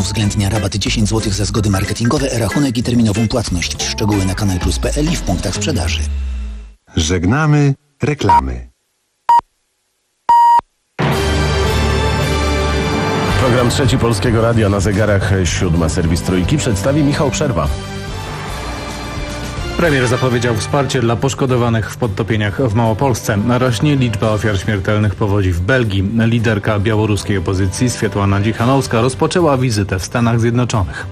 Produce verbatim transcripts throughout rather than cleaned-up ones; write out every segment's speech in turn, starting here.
uwzględnia rabat dziesięć złotych za zgody marketingowe, e-rachunek i terminową płatność. Szczegóły na kanal plus kropka p l i w punktach sprzedaży. Żegnamy reklamy. Program trzeci Polskiego Radia, na zegarach siódma. Serwis Trójki przedstawi Michał Przerwa. Premier zapowiedział wsparcie dla poszkodowanych w podtopieniach w Małopolsce. Rośnie liczba ofiar śmiertelnych powodzi w Belgii. Liderka białoruskiej opozycji Swiatłana Dzichanowska rozpoczęła wizytę w Stanach Zjednoczonych.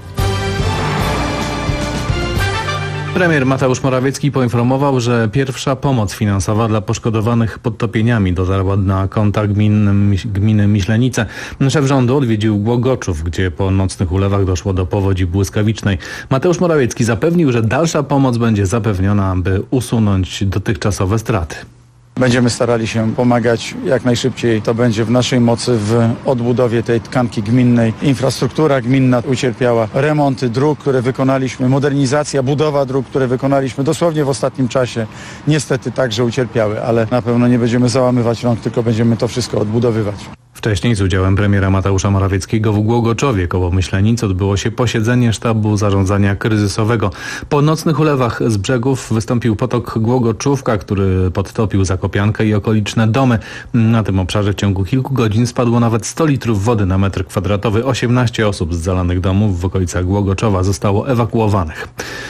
Premier Mateusz Morawiecki poinformował, że pierwsza pomoc finansowa dla poszkodowanych podtopieniami dotarła na konta gmin, gminy Myślenice. Szef rządu odwiedził Głogoczów, gdzie po nocnych ulewach doszło do powodzi błyskawicznej. Mateusz Morawiecki zapewnił, że dalsza pomoc będzie zapewniona, aby usunąć dotychczasowe straty. Będziemy starali się pomagać jak najszybciej. To będzie w naszej mocy w odbudowie tej tkanki gminnej. Infrastruktura gminna ucierpiała. Remonty dróg, które wykonaliśmy, modernizacja, budowa dróg, które wykonaliśmy dosłownie w ostatnim czasie, niestety także ucierpiały, ale na pewno nie będziemy załamywać rąk, tylko będziemy to wszystko odbudowywać. Wcześniej z udziałem premiera Mateusza Morawieckiego w Głogoczowie koło Myślenic odbyło się posiedzenie sztabu zarządzania kryzysowego. Po nocnych ulewach z brzegów wystąpił potok Głogoczówka, który podtopił Zakopiankę i okoliczne domy. Na tym obszarze w ciągu kilku godzin spadło nawet sto litrów wody na metr kwadratowy. osiemnaście osób z zalanych domów w okolicach Głogoczowa zostało ewakuowanych.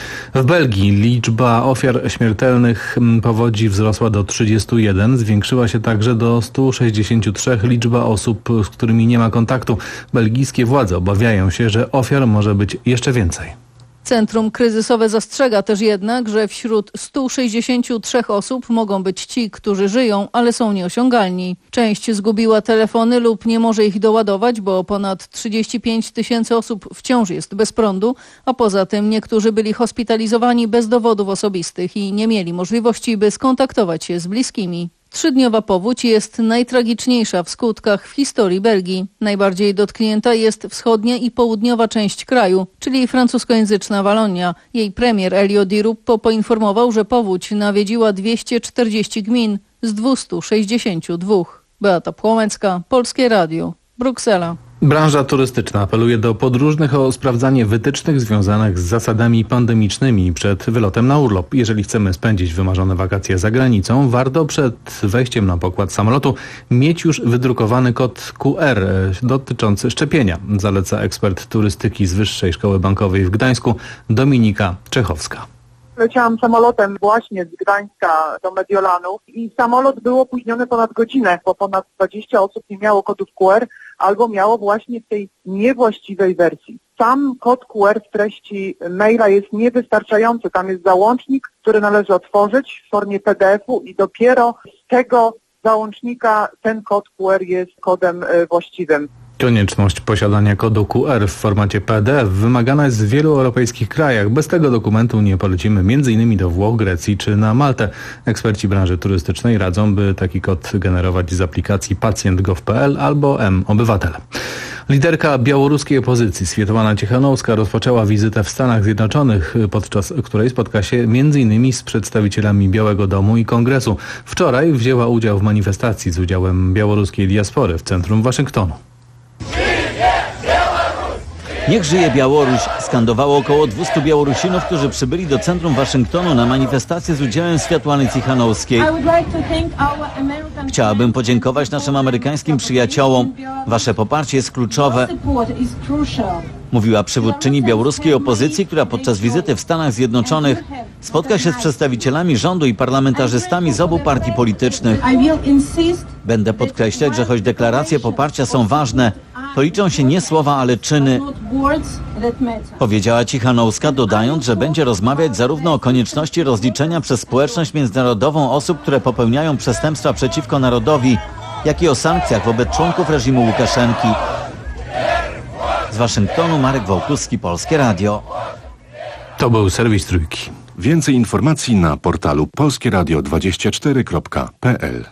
W Belgii liczba ofiar śmiertelnych powodzi wzrosła do trzydziestu jeden. Zwiększyła się także do stu sześćdziesięciu trzech liczba osób, z którymi nie ma kontaktu. Belgijskie władze obawiają się, że ofiar może być jeszcze więcej. Centrum kryzysowe zastrzega też jednak, że wśród stu sześćdziesięciu trzech osób mogą być ci, którzy żyją, ale są nieosiągalni. Część zgubiła telefony lub nie może ich doładować, bo ponad trzydzieści pięć tysięcy osób wciąż jest bez prądu, a poza tym niektórzy byli hospitalizowani bez dowodów osobistych i nie mieli możliwości, by skontaktować się z bliskimi. Trzydniowa powódź jest najtragiczniejsza w skutkach w historii Belgii. Najbardziej dotknięta jest wschodnia i południowa część kraju, czyli francuskojęzyczna Walonia. Jej premier Elio Di Rupo poinformował, że powódź nawiedziła dwieście czterdzieści gmin z dwustu sześćdziesięciu dwóch. Beata Płomecka, Polskie Radio, Bruksela. Branża turystyczna apeluje do podróżnych o sprawdzanie wytycznych związanych z zasadami pandemicznymi przed wylotem na urlop. Jeżeli chcemy spędzić wymarzone wakacje za granicą, warto przed wejściem na pokład samolotu mieć już wydrukowany kod Q R dotyczący szczepienia, zaleca ekspert turystyki z Wyższej Szkoły Bankowej w Gdańsku Dominika Czechowska. Leciałam samolotem właśnie z Gdańska do Mediolanu i samolot był opóźniony ponad godzinę, bo ponad dwadzieścia osób nie miało kodów Q R albo miało właśnie w tej niewłaściwej wersji. Sam kod Q R w treści maila jest niewystarczający. Tam jest załącznik, który należy otworzyć w formie P D F u i dopiero z tego załącznika ten kod Q R jest kodem właściwym. Konieczność posiadania kodu Q R w formacie P D F wymagana jest w wielu europejskich krajach. Bez tego dokumentu nie polecimy między innymi do Włoch, Grecji czy na Maltę. Eksperci branży turystycznej radzą, by taki kod generować z aplikacji pacjent kropka gov kropka p l albo M-Obywatel. Liderka białoruskiej opozycji Swiatłana Dzichanowska rozpoczęła wizytę w Stanach Zjednoczonych, podczas której spotka się między innymi z przedstawicielami Białego Domu i Kongresu. Wczoraj wzięła udział w manifestacji z udziałem białoruskiej diaspory w centrum Waszyngtonu. Niech żyje Białoruś! Skandowało około dwustu Białorusinów, którzy przybyli do centrum Waszyngtonu na manifestację z udziałem Swiatłany Dzichanowskiej. Chciałabym podziękować naszym amerykańskim przyjaciołom. Wasze poparcie jest kluczowe, mówiła przywódczyni białoruskiej opozycji, która podczas wizyty w Stanach Zjednoczonych spotka się z przedstawicielami rządu i parlamentarzystami z obu partii politycznych. Będę podkreślać, że choć deklaracje poparcia są ważne, to liczą się nie słowa, ale czyny, powiedziała Dzichanowska, dodając, że będzie rozmawiać zarówno o konieczności rozliczenia przez społeczność międzynarodową osób, które popełniają przestępstwa przeciwko narodowi, jak i o sankcjach wobec członków reżimu Łukaszenki. Z Waszyngtonu Marek Wołkuski, Polskie Radio. To był serwis Trójki. Więcej informacji na portalu polskieradio dwadzieścia cztery kropka p l.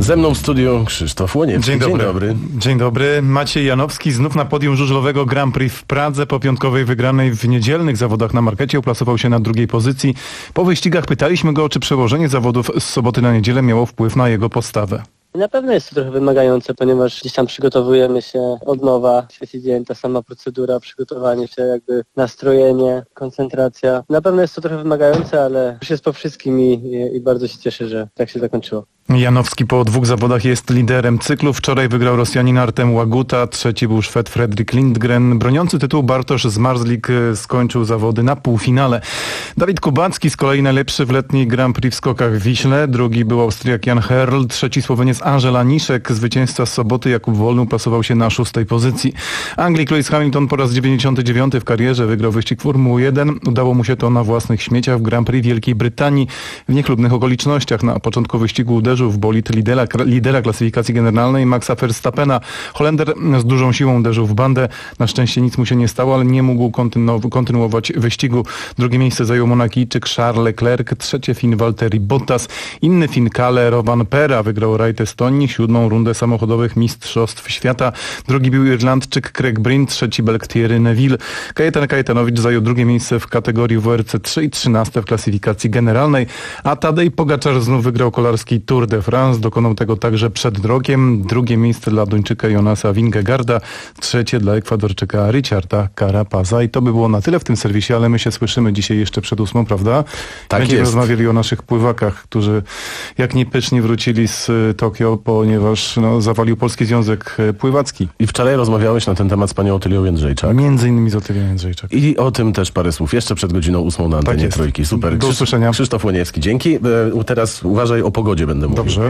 Ze mną w studiu Krzysztof Łoniewski. Dzień dobry. Dzień dobry. Dzień dobry. Maciej Janowski znów na podium żużlowego Grand Prix w Pradze. Po piątkowej wygranej w niedzielnych zawodach na markecie uplasował się na drugiej pozycji. Po wyścigach pytaliśmy go, czy przełożenie zawodów z soboty na niedzielę miało wpływ na jego postawę. Na pewno jest to trochę wymagające, ponieważ gdzieś tam przygotowujemy się od nowa. Trzeci dzień, ta sama procedura, przygotowanie się, jakby nastrojenie, koncentracja. Na pewno jest to trochę wymagające, ale już jest po wszystkim i, i, i bardzo się cieszę, że tak się zakończyło. Janowski po dwóch zawodach jest liderem cyklu. Wczoraj wygrał Rosjanin Artem Łaguta, trzeci był Szwed Fredrik Lindgren. Broniący tytuł Bartosz Zmarzlik skończył zawody na półfinale. Dawid Kubacki z kolei najlepszy w letniej Grand Prix w skokach w Wiśle. Drugi był Austriak Jan Herl, trzeci Słoweniec Angela Niszek. Zwycięzca z soboty Jakub Wolny plasował się na szóstej pozycji. Anglik Lewis Hamilton po raz dziewięćdziesiąty dziewiąty w karierze wygrał wyścig Formuły jeden. Udało mu się to na własnych śmieciach w Grand Prix Wielkiej Brytanii w niechlubnych okolicznościach. Na początku wyścigu uderzył w bolid lidera, lidera klasyfikacji generalnej Maxa Verstappena. Holender z dużą siłą uderzył w bandę. Na szczęście nic mu się nie stało, ale nie mógł kontynu- kontynuować wyścigu. Drugie miejsce zajął Monakijczyk Charles Leclerc, trzecie Fin Valtteri Bottas. Inny Fin Kalle Rovanperä wygrał rajd Estonii, siódmą rundę samochodowych Mistrzostw Świata. Drugi był Irlandczyk Craig Breen, trzeci Belg Thierry Neville. Kajetan Kajetanowicz zajął drugie miejsce w kategorii W R C trzy i trzynaste w klasyfikacji generalnej, a Tadej Pogaczar znów wygrał kolarski Tour de France. Dokonał tego także przed rokiem. Drugie miejsce dla Duńczyka Jonasa Vingegaarda, trzecie dla Ekwadorczyka Richarda Carapaza. I to by było na tyle w tym serwisie, ale my się słyszymy dzisiaj jeszcze przed ósmą, prawda? Tak Będziemy jest. rozmawiali o naszych pływakach, którzy jak niepycznie wrócili z Tokio, ponieważ no, zawalił Polski Związek Pływacki. I wczoraj rozmawiałeś na ten temat z panią Otylią Jędrzejczak. Między innymi z Otylią Jędrzejczak. I o tym też parę słów. Jeszcze przed godziną ósmą na antenie Tak jest. Trójki. Super. Do usłyszenia. Krzysztof Łoniewski. Dzięki. E, Teraz uważaj, o pogodzie będę mówił. Dobrze.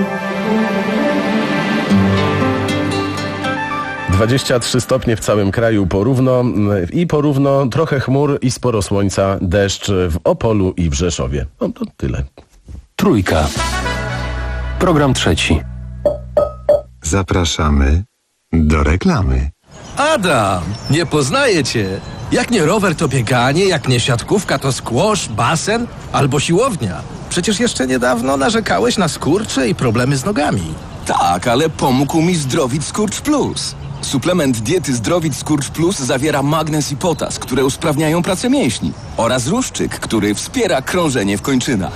dwadzieścia trzy stopnie w całym kraju porówno i porówno trochę chmur i sporo słońca, deszcz w Opolu i w Rzeszowie. No to tyle. Trójka. Program trzeci. Zapraszamy do reklamy. Adam, nie poznaję cię. Jak nie rower, to bieganie, jak nie siatkówka, to squash, basen albo siłownia. Przecież jeszcze niedawno narzekałeś na skurcze i problemy z nogami. Tak, ale pomógł mi Zdrowit Skurcz Plus. Suplement diety Zdrowit Skurcz Plus zawiera magnez i potas, które usprawniają pracę mięśni, oraz ruszczyk, który wspiera krążenie w kończynach.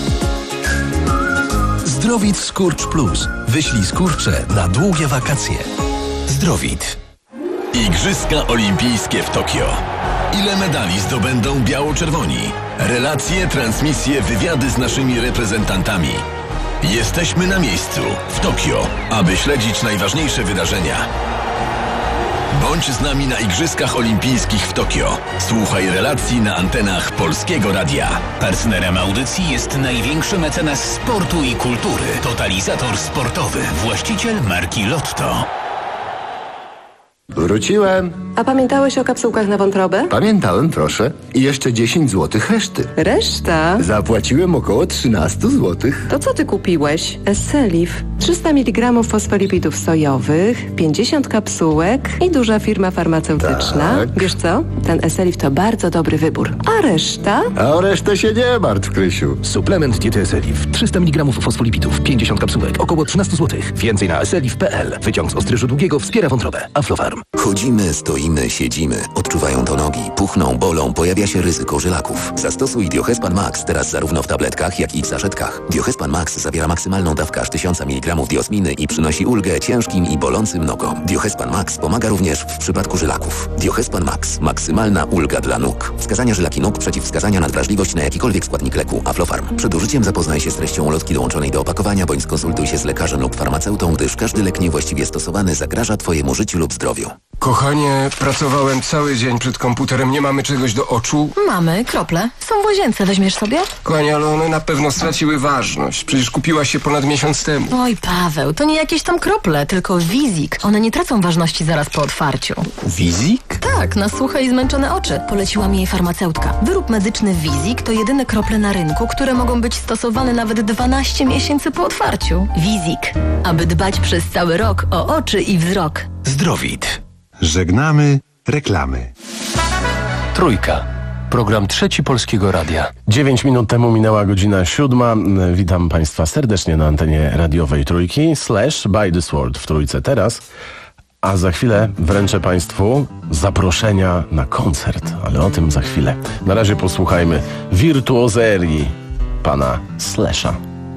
Zdrowit Skurcz Plus. Wyślij skurcze na długie wakacje. Zdrowit. Igrzyska Olimpijskie w Tokio. Ile medali zdobędą biało-czerwoni? Relacje, transmisje, wywiady z naszymi reprezentantami. Jesteśmy na miejscu, w Tokio, aby śledzić najważniejsze wydarzenia. Bądź z nami na Igrzyskach Olimpijskich w Tokio. Słuchaj relacji na antenach Polskiego Radia. Partnerem audycji jest największy mecenas sportu i kultury. Totalizator sportowy. Właściciel marki Lotto. Wróciłem. A pamiętałeś o kapsułkach na wątrobę? Pamiętałem, proszę. I jeszcze dziesięć złotych reszty. Reszta? Zapłaciłem około trzynaście złotych. To co ty kupiłeś? Esselif. trzysta miligramów fosfolipidów sojowych, pięćdziesiąt kapsułek i duża firma farmaceutyczna. Tak. Wiesz co? Ten Esselif to bardzo dobry wybór. A reszta? A o resztę się nie martw, Krysiu. Suplement diety Esselif. trzysta miligramów fosfolipidów, pięćdziesiąt kapsułek, około trzynaście złotych. Więcej na esselif kropka p l. Wyciąg z ostryżu długiego wspiera wątrobę. Aflofarm. Chodzimy, stoimy, siedzimy. Odczuwają to nogi, puchną, bolą, pojawia się ryzyko żylaków. Zastosuj Diohespan Max teraz zarówno w tabletkach, jak i w saszetkach. Diohespan Max zawiera maksymalną dawkę aż tysiąc miligramów diosminy i przynosi ulgę ciężkim i bolącym nogom. Diohespan Max pomaga również w przypadku żylaków. Diohespan Max. Maksymalna ulga dla nóg. Wskazania żylaki nóg, przeciwwskazania na wrażliwość na jakikolwiek składnik leku. Aflofarm. Przed użyciem zapoznaj się z treścią ulotki dołączonej do opakowania, bądź skonsultuj się z lekarzem lub farmaceutą, gdyż każdy lek niewłaściwie stosowany zagraża Twojemu życiu lub zdrowiu. Kochanie, pracowałem cały dzień przed komputerem, nie mamy czegoś do oczu? Mamy, krople. Są w łazience, weźmiesz sobie? Kochanie, ale one na pewno straciły ważność. Przecież kupiłaś je ponad miesiąc temu. Oj, Paweł, to nie jakieś tam krople, tylko Wizik. One nie tracą ważności zaraz po otwarciu. Wizik? Tak, na suche i zmęczone oczy. Poleciła mi jej farmaceutka. Wyrób medyczny Wizik to jedyne krople na rynku, które mogą być stosowane nawet dwanaście miesięcy po otwarciu. Wizik. Aby dbać przez cały rok o oczy i wzrok. Zdrowit. Żegnamy reklamy. Trójka. Program Trzeci Polskiego Radia. Dziewięć minut temu minęła godzina siódma. Witam Państwa serdecznie na antenie radiowej Trójki. Slash by the Sword w Trójce teraz. A za chwilę wręczę Państwu zaproszenia na koncert, ale o tym za chwilę. Na razie posłuchajmy wirtuozerii pana Slasha.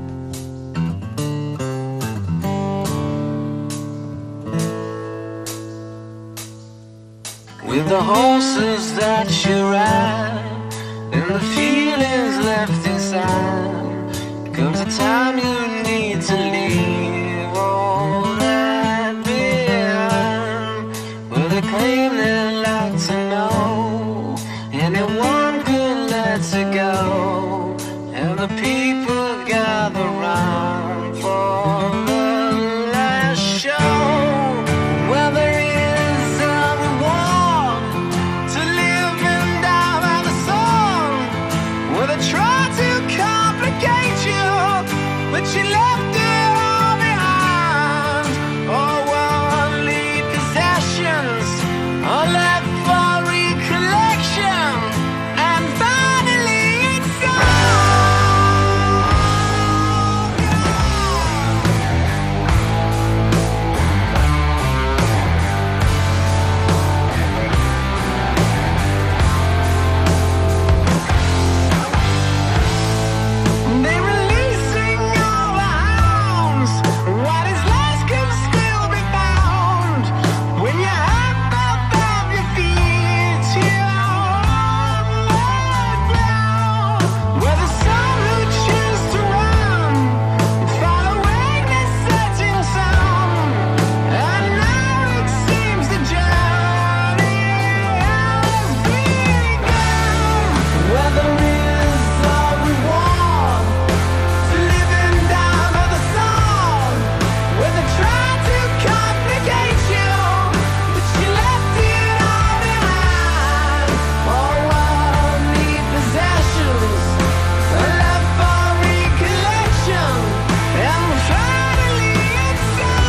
With the horses that you ride and the feelings left inside, comes a time you need to leave all that behind. With a claim they'd like to know, anyone could let it go, and the people gather round for the last show. Well, there is a reward to live and die by the song, where they try to complicate you, but you left it all behind. Oh, worldly possessions are left for recollection, and finally it's gone. They're releasing all the hounds. What is lost can still be found. When you have both of your feet here on the ground. Where the some who choose to run follow weakness setting sun. And now it seems the journey has begun. Where there is a reward to live and die by the song, where they try to complicate you, but you left it all behind. All worldly possessions are left for recollection, and finally it's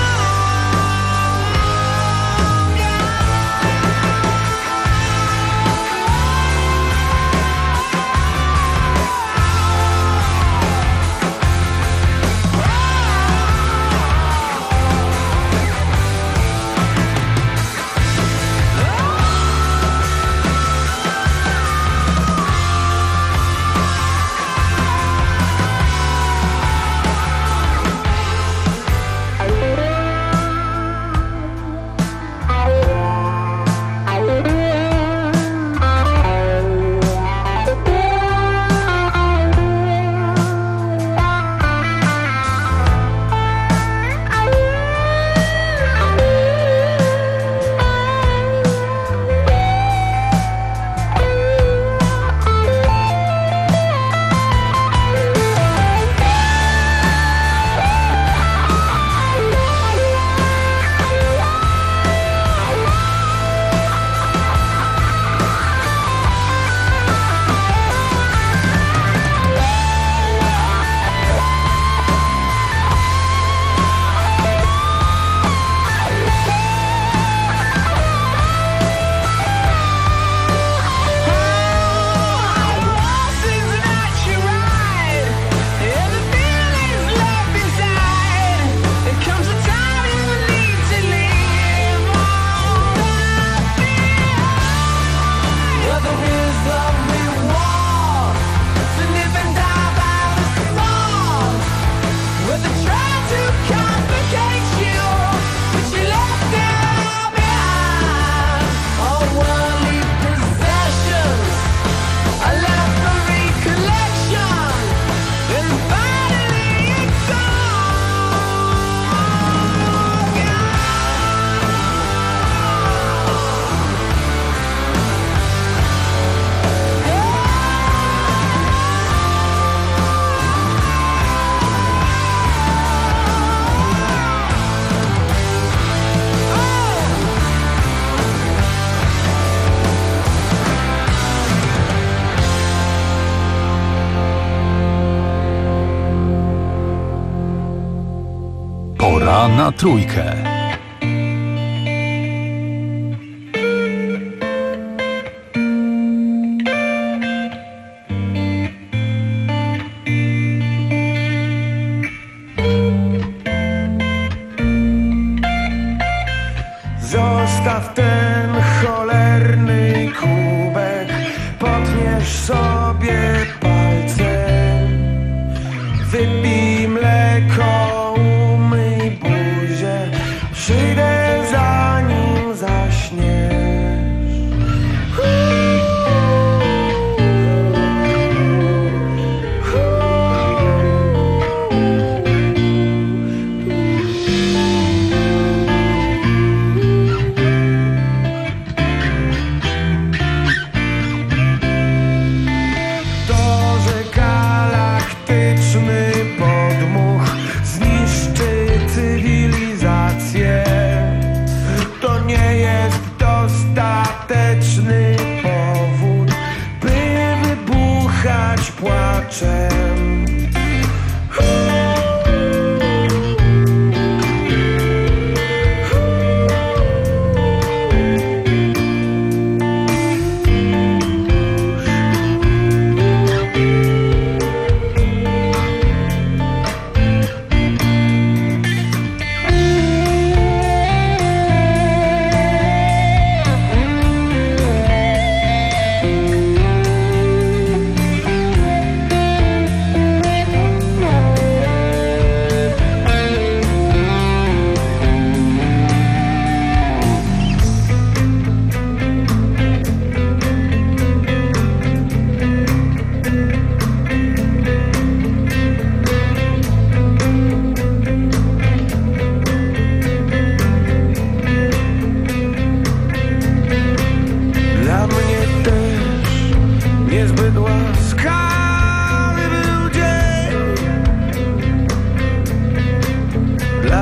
Pora na trójkę.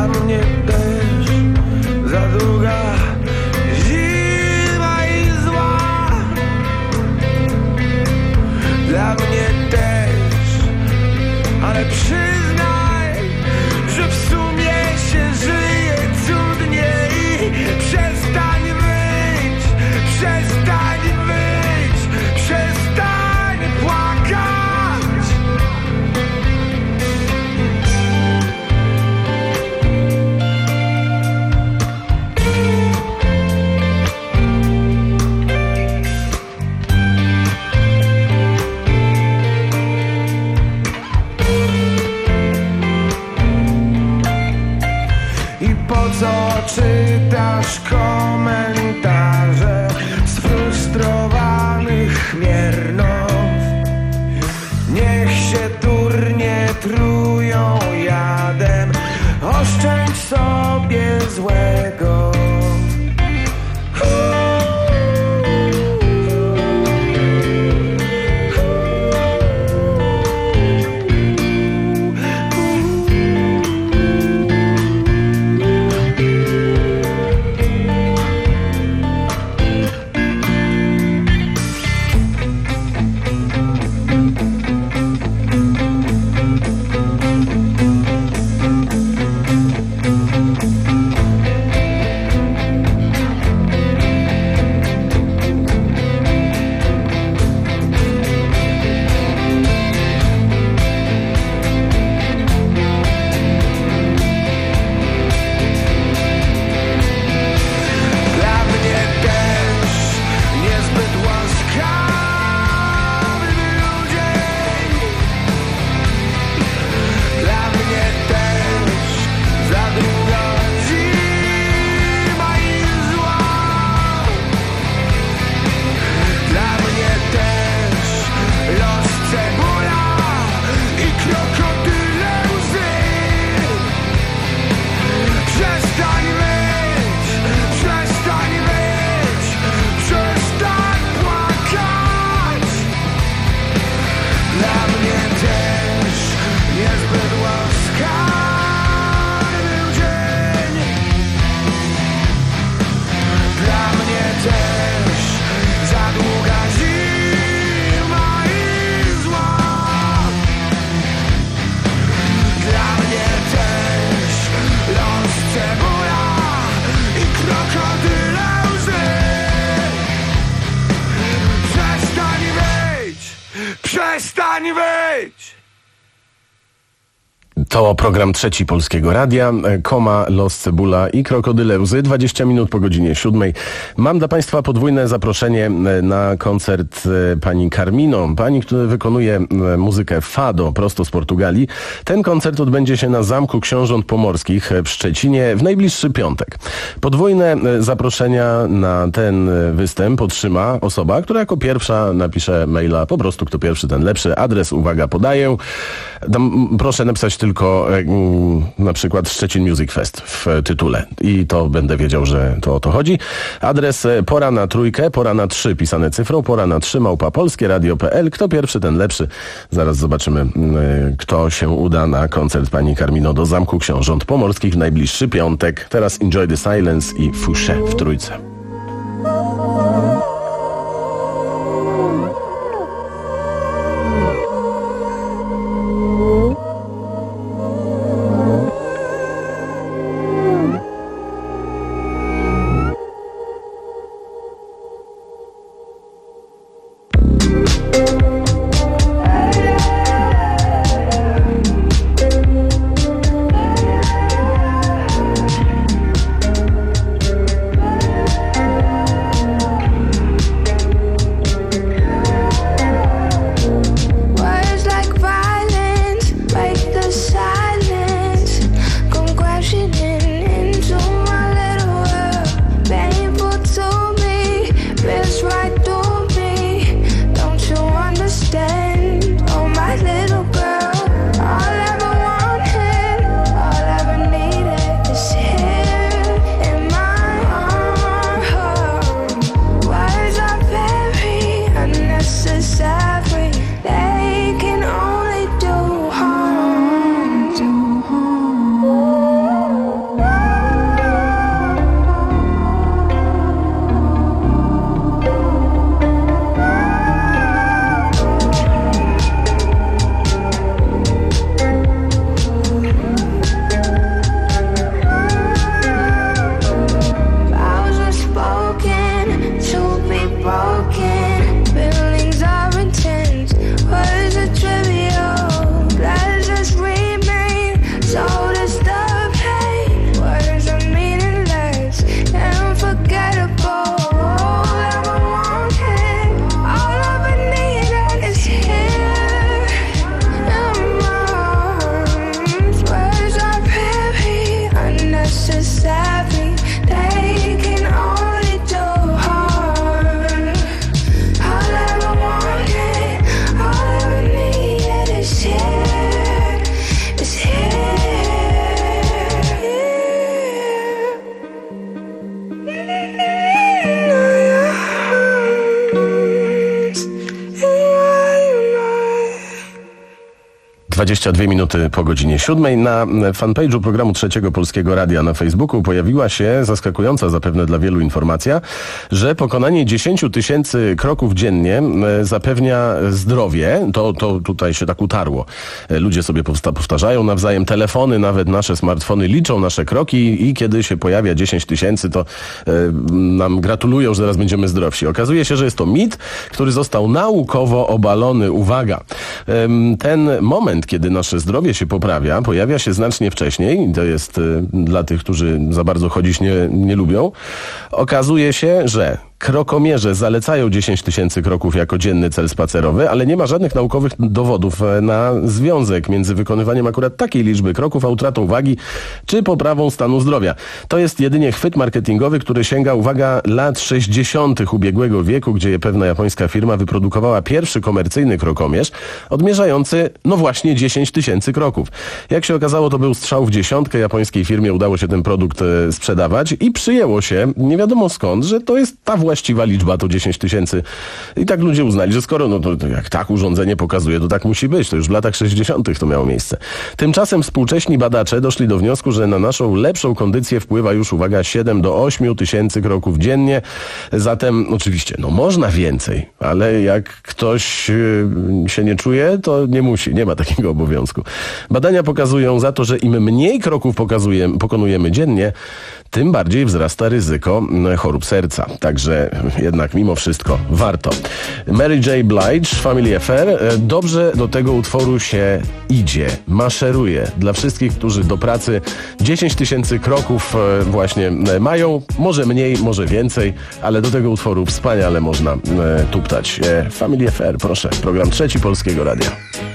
Dla mnie też za długa zima i zła. Dla mnie też, ale przyznaj, że w sumie się żyje cudniej. Przestań wyć, przestań wyć, przestań płakać. I po co czytasz komentarze sfrustrowanych miernów? Niech się turnie trują jadem, oszczędź sobie złego. Przestań wyć! To program Trzeci Polskiego Radia, Koma, Los Cebula i Krokodyle Łzy, dwadzieścia minut po godzinie siódmej. Mam dla Państwa podwójne zaproszenie na koncert pani Carmino, pani, która wykonuje muzykę fado prosto z Portugalii. Ten koncert odbędzie się na Zamku Książąt Pomorskich w Szczecinie w najbliższy piątek. Podwójne zaproszenia na ten występ otrzyma osoba, która jako pierwsza napisze maila, po prostu kto pierwszy, ten lepszy. Adres, uwaga, podaję. Tam proszę napisać tylko na przykład Szczecin Music Fest w tytule i to będę wiedział, że to o to chodzi. Adres pora na trójkę, pora na trzy pisane cyfrą, pora na trzy małpa polskie radio kropka p l. Kto pierwszy, ten lepszy. Zaraz zobaczymy, kto się uda na koncert pani Carmino do Zamku Książąt Pomorskich w najbliższy piątek. Teraz Enjoy the Silence i Fouché w trójce. dwadzieścia dwie minuty po godzinie siódmej. Na fanpage'u programu Trzeciego Polskiego Radia na Facebooku pojawiła się zaskakująca zapewne dla wielu informacja, że pokonanie dziesięć tysięcy kroków dziennie zapewnia zdrowie. To, to tutaj się tak utarło. Ludzie sobie powtarzają nawzajem, telefony, nawet nasze smartfony liczą nasze kroki i kiedy się pojawia dziesięć tysięcy, to e, nam gratulują, że zaraz będziemy zdrowsi. Okazuje się, że jest to mit, który został naukowo obalony. Uwaga! E, ten moment, kiedy nasze zdrowie się poprawia, pojawia się znacznie wcześniej. To jest e, dla tych, którzy za bardzo chodzić nie, nie lubią. Okazuje się, że krokomierze zalecają dziesięć tysięcy kroków jako dzienny cel spacerowy, ale nie ma żadnych naukowych dowodów na związek między wykonywaniem akurat takiej liczby kroków a utratą wagi czy poprawą stanu zdrowia. To jest jedynie chwyt marketingowy, który sięga, uwaga, lat sześćdziesiątych ubiegłego wieku, gdzie pewna japońska firma wyprodukowała pierwszy komercyjny krokomierz odmierzający, no właśnie, dziesięć tysięcy kroków. Jak się okazało, to był strzał w dziesiątkę. Japońskiej firmie udało się ten produkt e, sprzedawać i przyjęło się, nie wiadomo skąd, że to jest ta właściwa liczba, to dziesięć tysięcy. I tak ludzie uznali, że skoro no to, to jak tak urządzenie pokazuje, to tak musi być. To już w latach sześćdziesiątych to miało miejsce. Tymczasem współcześni badacze doszli do wniosku, że na naszą lepszą kondycję wpływa już, uwaga, siedem do ośmiu tysięcy kroków dziennie. Zatem oczywiście, no można więcej, ale jak ktoś yy, się nie czuje, to nie musi, nie ma takiego obowiązku. Badania pokazują za to, że im mniej kroków pokazujemy, pokonujemy dziennie, tym bardziej wzrasta ryzyko chorób serca. Także jednak mimo wszystko warto. Mary J. Blige, Family Affair. Dobrze do tego utworu się idzie, maszeruje. Dla wszystkich, którzy do pracy dziesięć tysięcy kroków właśnie mają. Może mniej, może więcej, ale do tego utworu wspaniale można tuptać. Family Affair, proszę. Program Trzeci Polskiego Radia.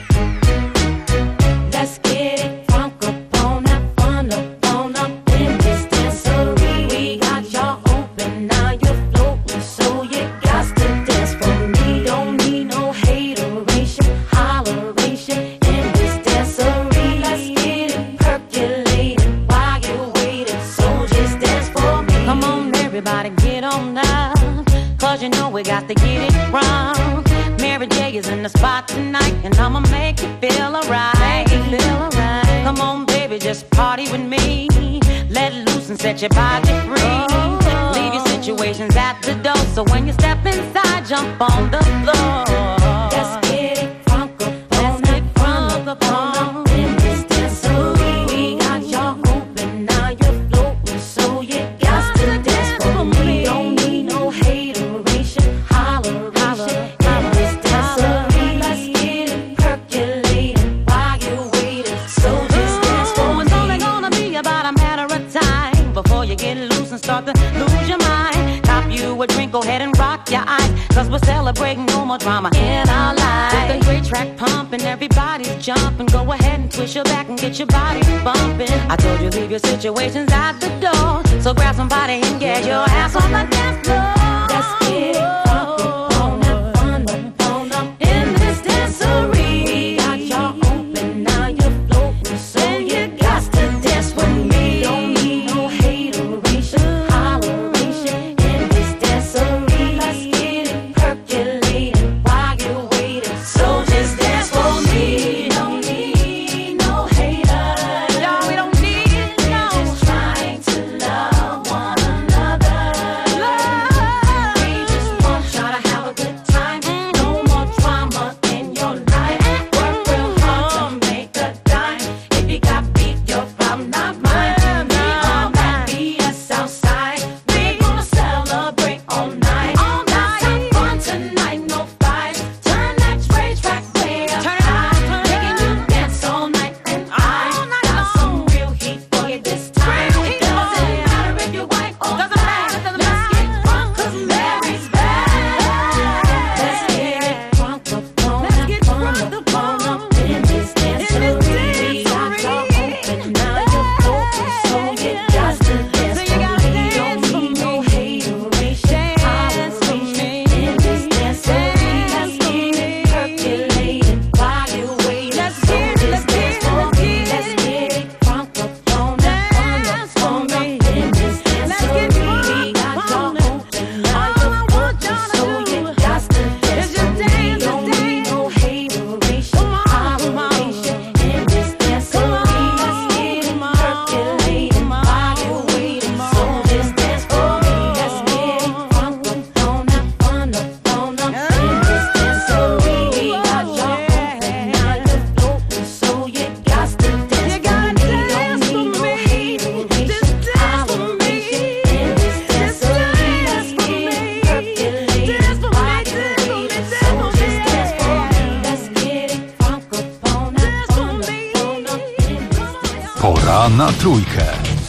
Set your body free. Leave your situations at the door. So when you step inside, jump on the floor. Let's get it crunk up. Let's get crunk up on in this dancery. We got y'all open, now you're floating, so you got to dance for me. Don't need no hateration, holleration in this dancery. Let's get it percolating while you're waiting. So just dance for me. It's only gonna be about a matter of time before you get loose and start to lose your mind. Cop you a drink, go ahead and rock your eyes, cause we're celebrating no more drama in our lives. With a great track pumping, everybody's jumping. Go ahead and twist your back and get your body bumping. I told you leave your situations at the door, so grab somebody and get your ass on the dance floor. Let's get it crunk on up, on up, on up in this dancery. We got y'all open, now you're floating, so you got to dance with me. Don't need no hateration, holleration in this dancery. Let's get it percolating while you're waiting. So just dance for me. Don't need no haters. No, we don't need no. We're just trying to love one another. Love. na trójkę.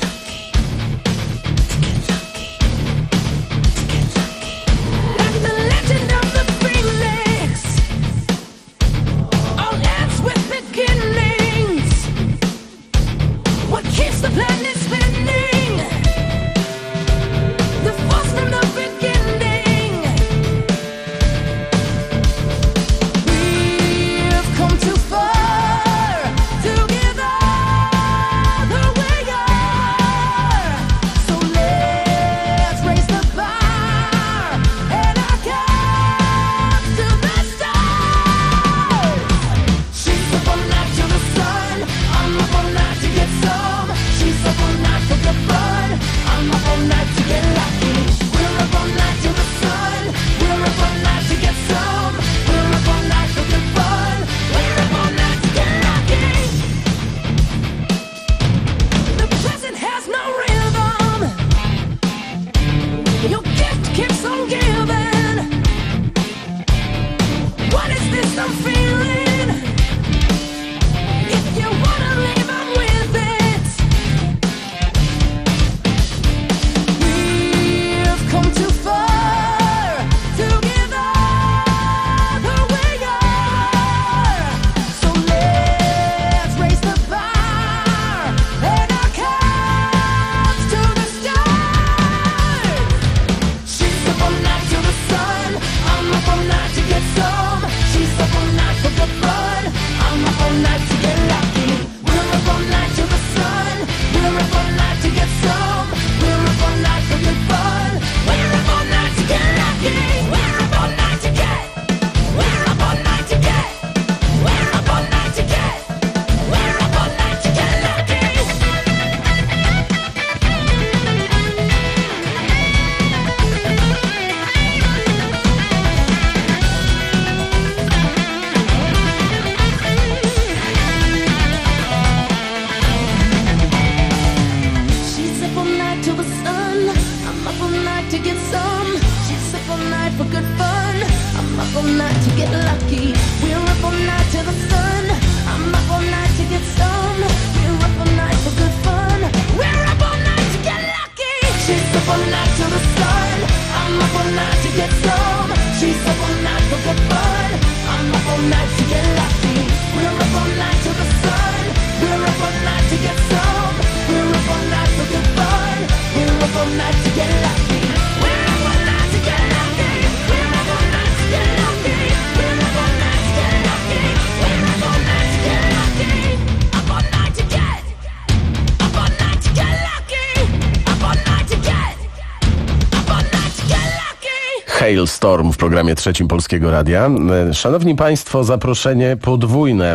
Hailstorm w programie Trzecim Polskiego Radia. Szanowni Państwo, zaproszenie podwójne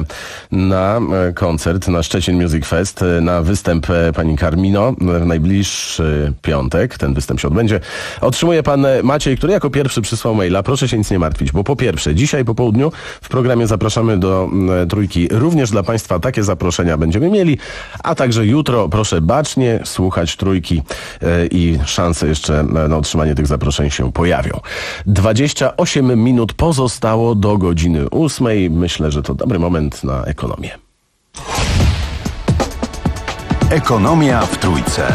na koncert, na Szczecin Music Fest, na występ pani Carmino w najbliższy piątek. Ten występ się odbędzie. Otrzymuje pan Maciej, który jako pierwszy przysłał maila. Proszę się nic nie martwić, bo po pierwsze, dzisiaj po południu w programie Zapraszamy do Trójki. Również dla Państwa takie zaproszenia będziemy mieli, a także jutro proszę bacznie słuchać Trójki i szanse jeszcze na otrzymanie tych zaproszeń się pojawią. dwadzieścia osiem minut pozostało do godziny ósmej. Myślę, że to dobry moment na ekonomię. Ekonomia w Trójce.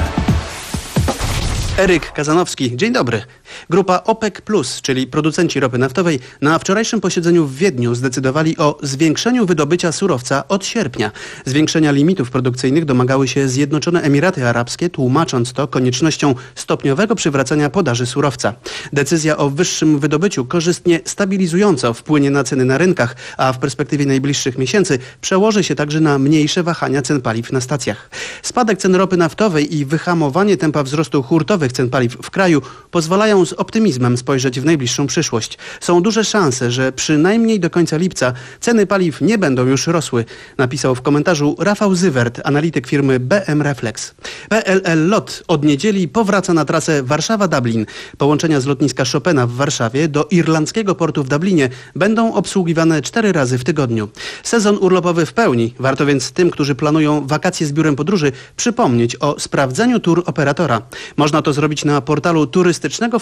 Eryk Kazanowski, dzień dobry. Grupa OPEC plus, czyli producenci ropy naftowej, na wczorajszym posiedzeniu w Wiedniu zdecydowali o zwiększeniu wydobycia surowca od sierpnia. Zwiększenia limitów produkcyjnych domagały się Zjednoczone Emiraty Arabskie, tłumacząc to koniecznością stopniowego przywracania podaży surowca. Decyzja o wyższym wydobyciu korzystnie stabilizująco wpłynie na ceny na rynkach, a w perspektywie najbliższych miesięcy przełoży się także na mniejsze wahania cen paliw na stacjach. Spadek cen ropy naftowej i wyhamowanie tempa wzrostu hurtowych cen paliw w kraju pozwalają z optymizmem spojrzeć w najbliższą przyszłość. Są duże szanse, że przynajmniej do końca lipca ceny paliw nie będą już rosły, napisał w komentarzu Rafał Zywert, analityk firmy B M Reflex. P L L LOT od niedzieli powraca na trasę Warszawa-Dublin. Połączenia z lotniska Chopina w Warszawie do irlandzkiego portu w Dublinie będą obsługiwane cztery razy w tygodniu. Sezon urlopowy w pełni. Warto więc tym, którzy planują wakacje z biurem podróży, przypomnieć o sprawdzeniu tur operatora. Można to zrobić na portalu turystycznego funduszu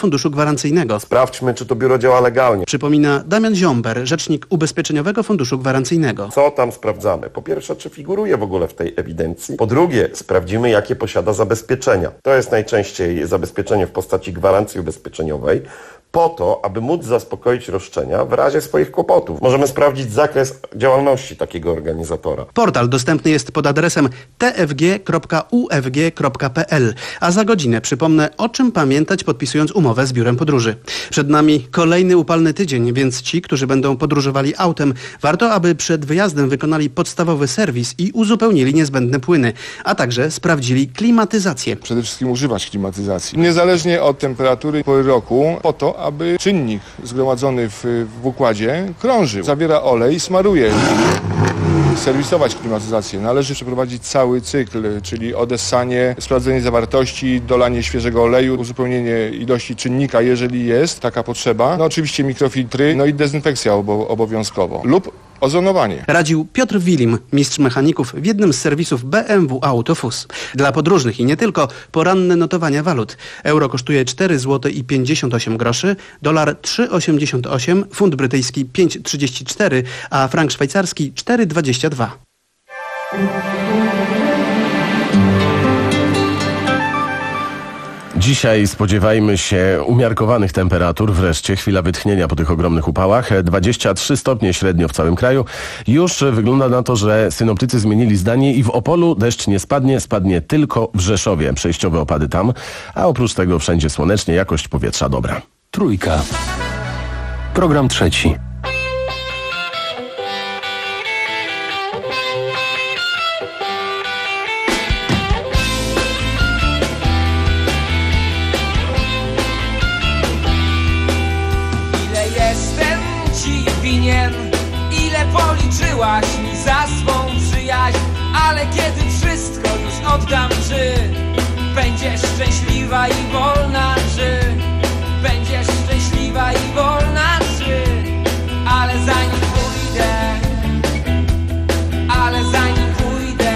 Funduszu Gwarancyjnego. Sprawdźmy, czy to biuro działa legalnie. Przypomina Damian Ziomber, rzecznik Ubezpieczeniowego Funduszu Gwarancyjnego. Co tam sprawdzamy? Po pierwsze, czy figuruje w ogóle w tej ewidencji. Po drugie, sprawdzimy, jakie posiada zabezpieczenia. To jest najczęściej zabezpieczenie w postaci gwarancji ubezpieczeniowej, po to, aby móc zaspokoić roszczenia w razie swoich kłopotów. Możemy sprawdzić zakres działalności takiego organizatora. Portal dostępny jest pod adresem t f g kropka u f g kropka p l, a za godzinę przypomnę, o czym pamiętać, podpisując umowę z biurem podróży. Przed nami kolejny upalny tydzień, więc ci, którzy będą podróżowali autem, warto, aby przed wyjazdem wykonali podstawowy serwis i uzupełnili niezbędne płyny, a także sprawdzili klimatyzację. Przede wszystkim używać klimatyzacji. Niezależnie od temperatury pory roku, po to, aby czynnik zgromadzony w, w układzie krążył. Zawiera olej, smaruje. Serwisować klimatyzację należy przeprowadzić cały cykl, czyli odessanie, sprawdzenie zawartości, dolanie świeżego oleju, uzupełnienie ilości czynnika, jeżeli jest taka potrzeba. No oczywiście mikrofiltry, no i dezynfekcja obo- obowiązkowo. Lub ozonowanie. Radził Piotr Wilim, mistrz mechaników w jednym z serwisów B M W Autofus. Dla podróżnych i nie tylko poranne notowania walut. Euro kosztuje cztery złote i pięćdziesiąt osiem groszy, dolar trzy osiemdziesiąt osiem, funt brytyjski pięć trzydzieści cztery, a frank szwajcarski cztery dwadzieścia dwa. Dzisiaj spodziewajmy się umiarkowanych temperatur, wreszcie chwila wytchnienia po tych ogromnych upałach. dwadzieścia trzy stopnie średnio w całym kraju. Już wygląda na to, że synoptycy zmienili zdanie i w Opolu deszcz nie spadnie, spadnie tylko w Rzeszowie. Przejściowe opady tam, a oprócz tego wszędzie słonecznie, jakość powietrza dobra. Trójka. Program trzeci. Ile policzyłaś mi za swą przyjaźń, ale kiedy wszystko już oddam, czy będziesz szczęśliwa i wolna, czy będziesz szczęśliwa i wolna, czy ale zanim pójdę, ale zanim pójdę,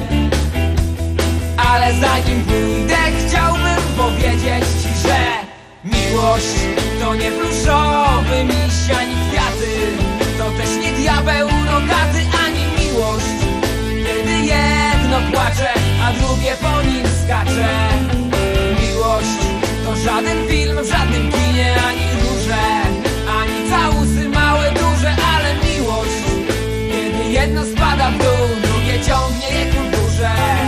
ale zanim pójdę, chciałbym powiedzieć ci, że miłość to nie pluszowy miś ani kwiaty, to też nie diabeł rogaty, ani miłość, kiedy jedno płacze, a drugie po nim skacze. Miłość to żaden film w żadnym kinie, ani róże, ani całusy małe, duże, ale miłość, kiedy jedno spada w dół, drugie ciągnie je ku górze.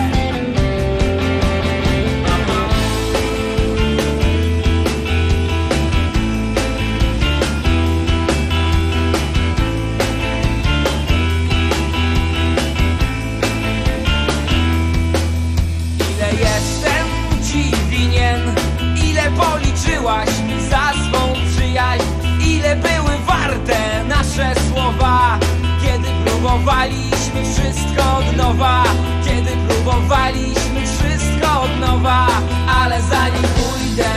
Policzyłaś mi za swą przyjaźń, ile były warte nasze słowa, kiedy próbowaliśmy wszystko od nowa, kiedy próbowaliśmy wszystko od nowa, ale zanim pójdę,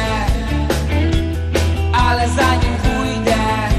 ale zanim pójdę,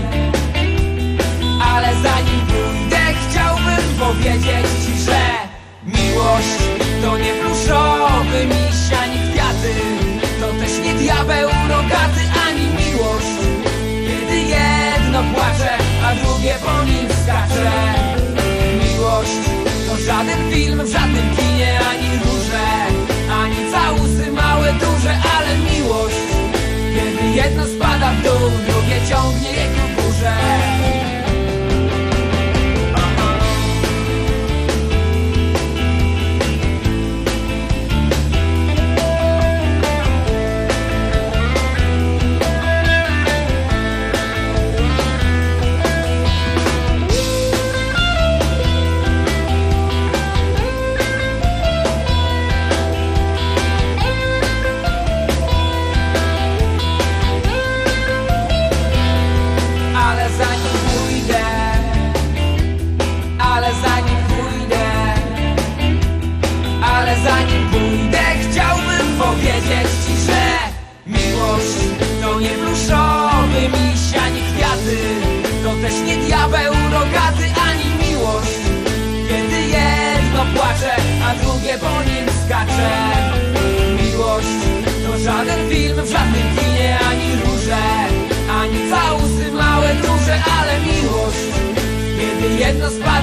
ale zanim pójdę, chciałbym powiedzieć ci, że miłość to nie pluszowy miś ani kwiaty, to też nie diabeł rogaty, ani miłość, kiedy jedno płacze, a drugie po nim skacze. Miłość to żaden film w żadnym kinie, ani róże, ani całusy małe, duże, ale miłość, kiedy jedno spada w dół, drugie ciągnie je ku górze. Powiedzieć ci, że miłość to nie pluszowy miś ani kwiaty, to też nie diabeł rogaty, ani miłość, kiedy jedno płacze, a drugie po nim skacze. Miłość to żaden film w żadnym kinie, ani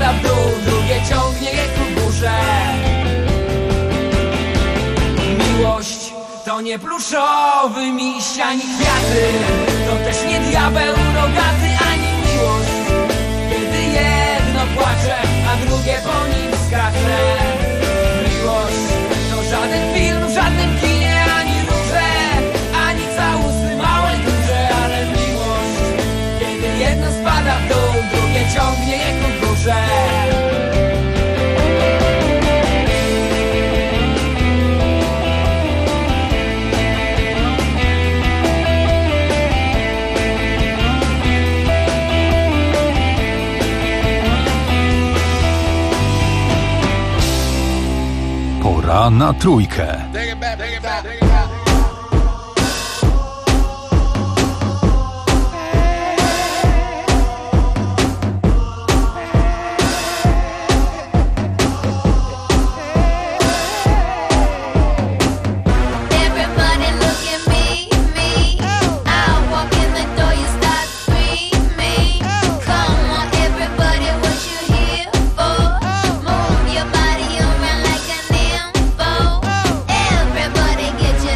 spada w dół, drugie ciągnie je ku górze. Miłość to nie pluszowy miś, ani kwiaty, to też nie diabeł rogaty, ani miłość, kiedy jedno płacze, a drugie po nim skacze. Miłość to żaden film w żadnym kinie, ani róże, ani całusy małe, duże, ale miłość, kiedy jedno spada w dół, drugie ciągnie je ku górze. Pora na trójkę. Get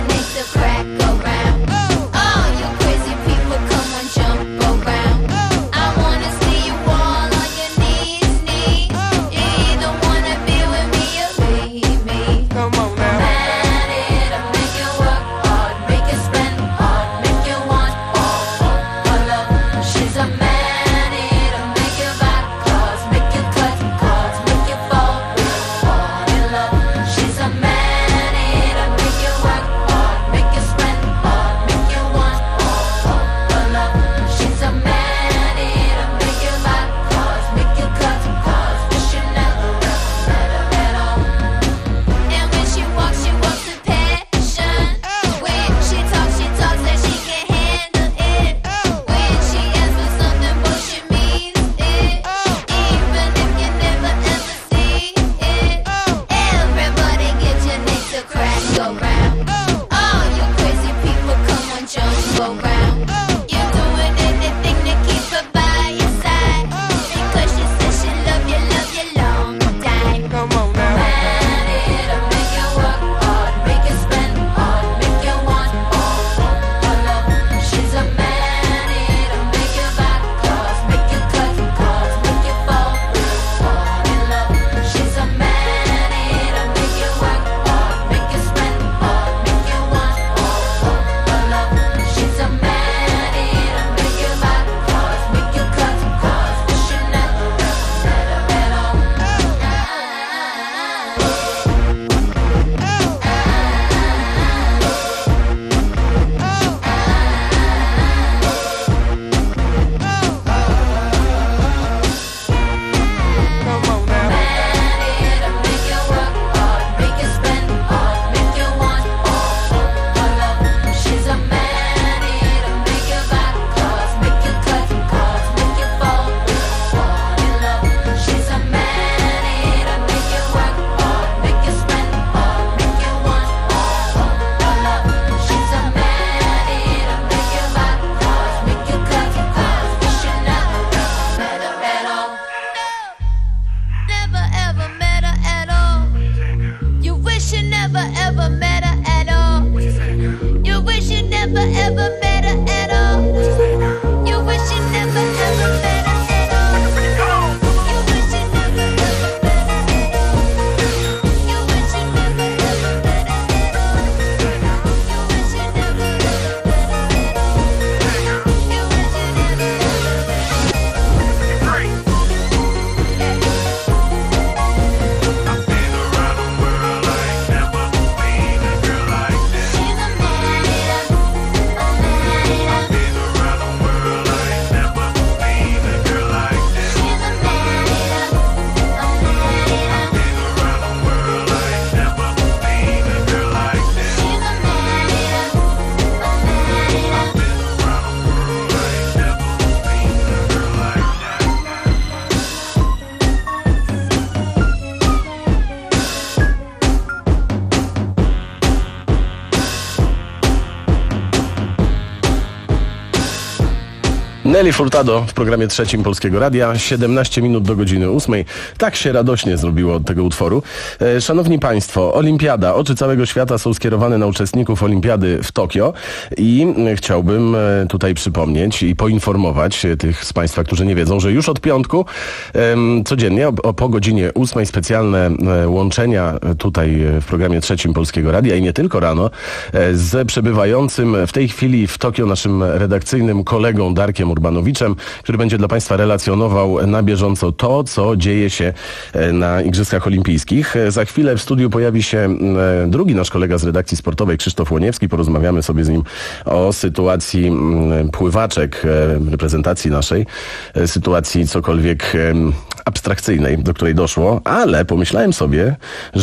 Nelly Furtado w programie trzecim Polskiego Radia, siedemnaście minut do godziny ósmej. Tak się radośnie zrobiło od tego utworu. E, szanowni Państwo, Olimpiada. Oczy całego świata są skierowane na uczestników Olimpiady w Tokio i chciałbym tutaj przypomnieć i poinformować tych z Państwa, którzy nie wiedzą, że już od piątku e, codziennie o, o po godzinie ósmej specjalne e, łączenia tutaj w programie trzecim Polskiego Radia i nie tylko rano e, z przebywającym w tej chwili w Tokio naszym redakcyjnym kolegą Darkiem Urbanowiczem, który będzie dla Państwa relacjonował na bieżąco to, co dzieje się na Igrzyskach Olimpijskich. Za chwilę w studiu pojawi się drugi nasz kolega z redakcji sportowej, Krzysztof Łoniewski. Porozmawiamy sobie z nim o sytuacji pływaczek reprezentacji naszej, sytuacji cokolwiek abstrakcyjnej, do której doszło, ale pomyślałem sobie,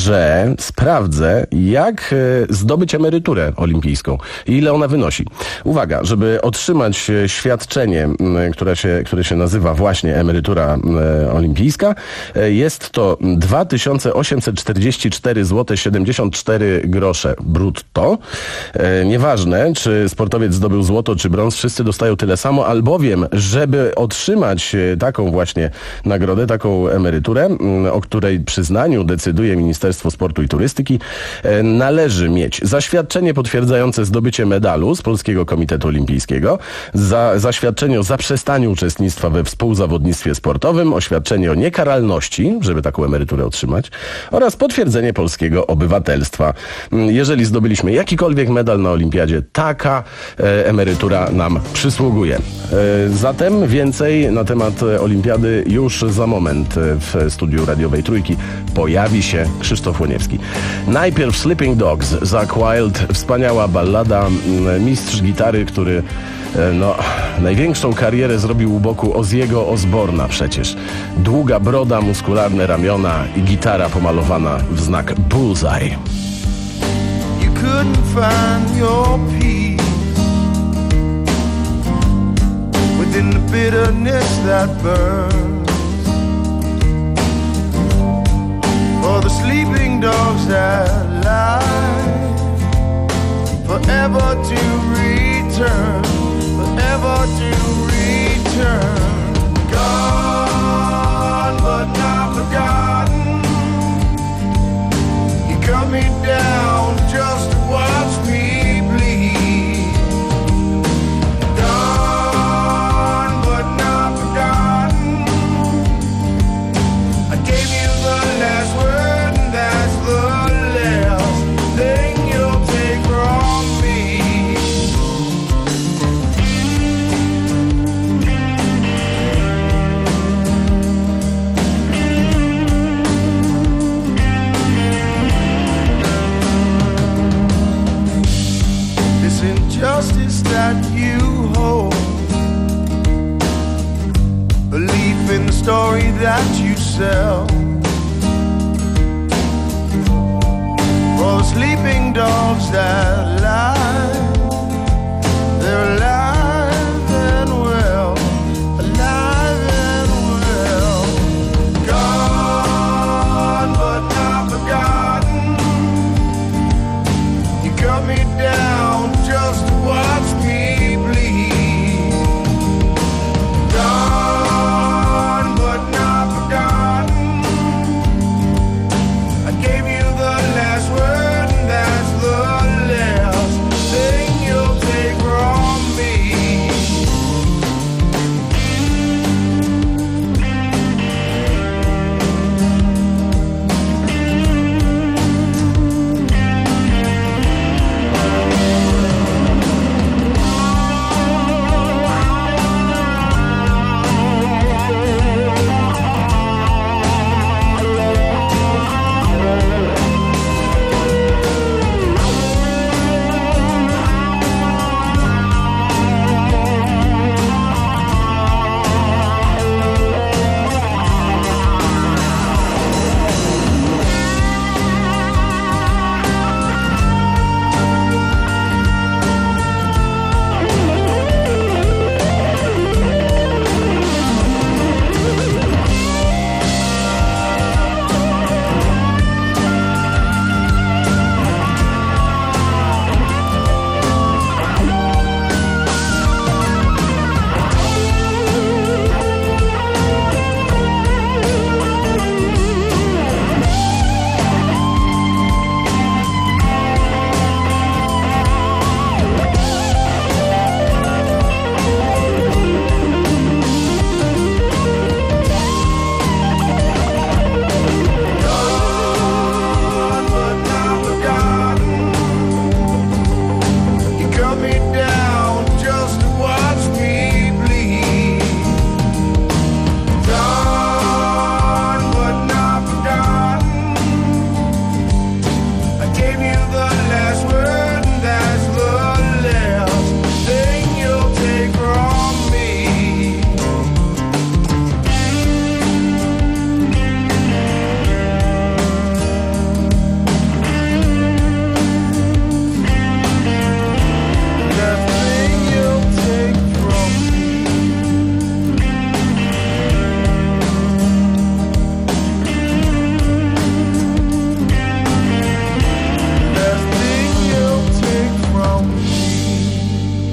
że sprawdzę, jak zdobyć emeryturę olimpijską i ile ona wynosi. Uwaga, żeby otrzymać świadczenie, które się, które się nazywa właśnie emerytura olimpijska, jest to dwa tysiące osiemset czterdzieści cztery złote siedemdziesiąt cztery grosze brutto. Nieważne, czy sportowiec zdobył złoto, czy brąz, wszyscy dostają tyle samo, albowiem, żeby otrzymać taką właśnie nagrodę, taką emeryturę, o której przyznaniu decyduje Ministerstwo Sportu i Turystyki, należy mieć zaświadczenie potwierdzające zdobycie medalu z Polskiego Komitetu Olimpijskiego, za, zaświadczenie o zaprzestaniu uczestnictwa we współzawodnictwie sportowym, oświadczenie o niekaralności, żeby taką emeryturę otrzymać, oraz potwierdzenie polskiego obywatelstwa. Jeżeli zdobyliśmy jakikolwiek medal na olimpiadzie, taka e, emerytura nam przysługuje. E, zatem więcej na temat olimpiady już za moment w studiu radiowej Trójki pojawi się Krzysztof Łoniewski. Najpierw Sleeping Dogs, Zakk Wylde, wspaniała ballada, mistrz gitary, który no, największą karierę zrobił u boku Ozzy'ego Osbourna przecież. Długa broda, muskularne ramiona i gitara pomalowana w znak Bullseye. You couldn't find your peace within the bitterness that burns for the sleeping dogs that lie forever to return, forever to return. Gone but not forgotten. You cut me down just to watch me bleed. Gone but not forgotten. I gave you the last word and that's the last thing you'll take from me. This injustice that you hold, belief in the story that you sell, for the sleeping dogs that lie, they're alive and well, alive and well. Gone but not forgotten. You cut me down just to watch me bleed. Gone but not forgotten. I gave you the last word and that's the last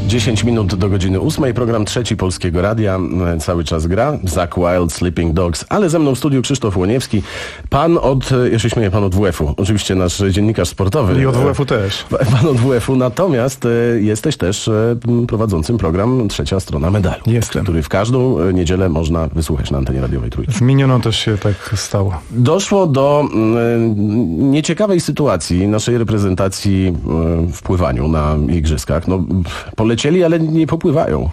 dziesięć minut do godziny ósmej. Program trzeci Polskiego Radia. Cały czas gra. Zakk Wylde, Sleeping Dogs. Ale ze mną w studiu Krzysztof Łoniewski. Pan od, ja się śmieję, pan od W F-u. Oczywiście nasz dziennikarz sportowy. I od W F-u też. Pan od W F-u. Natomiast jesteś też prowadzącym program Trzecia Strona Medalu. Jestem. Który w każdą niedzielę można wysłuchać na antenie radiowej Trójki. W minioną też się tak stało. Doszło do mm, nieciekawej sytuacji naszej reprezentacji mm, w pływaniu na igrzyskach. No, polecieli, ale nie popływają.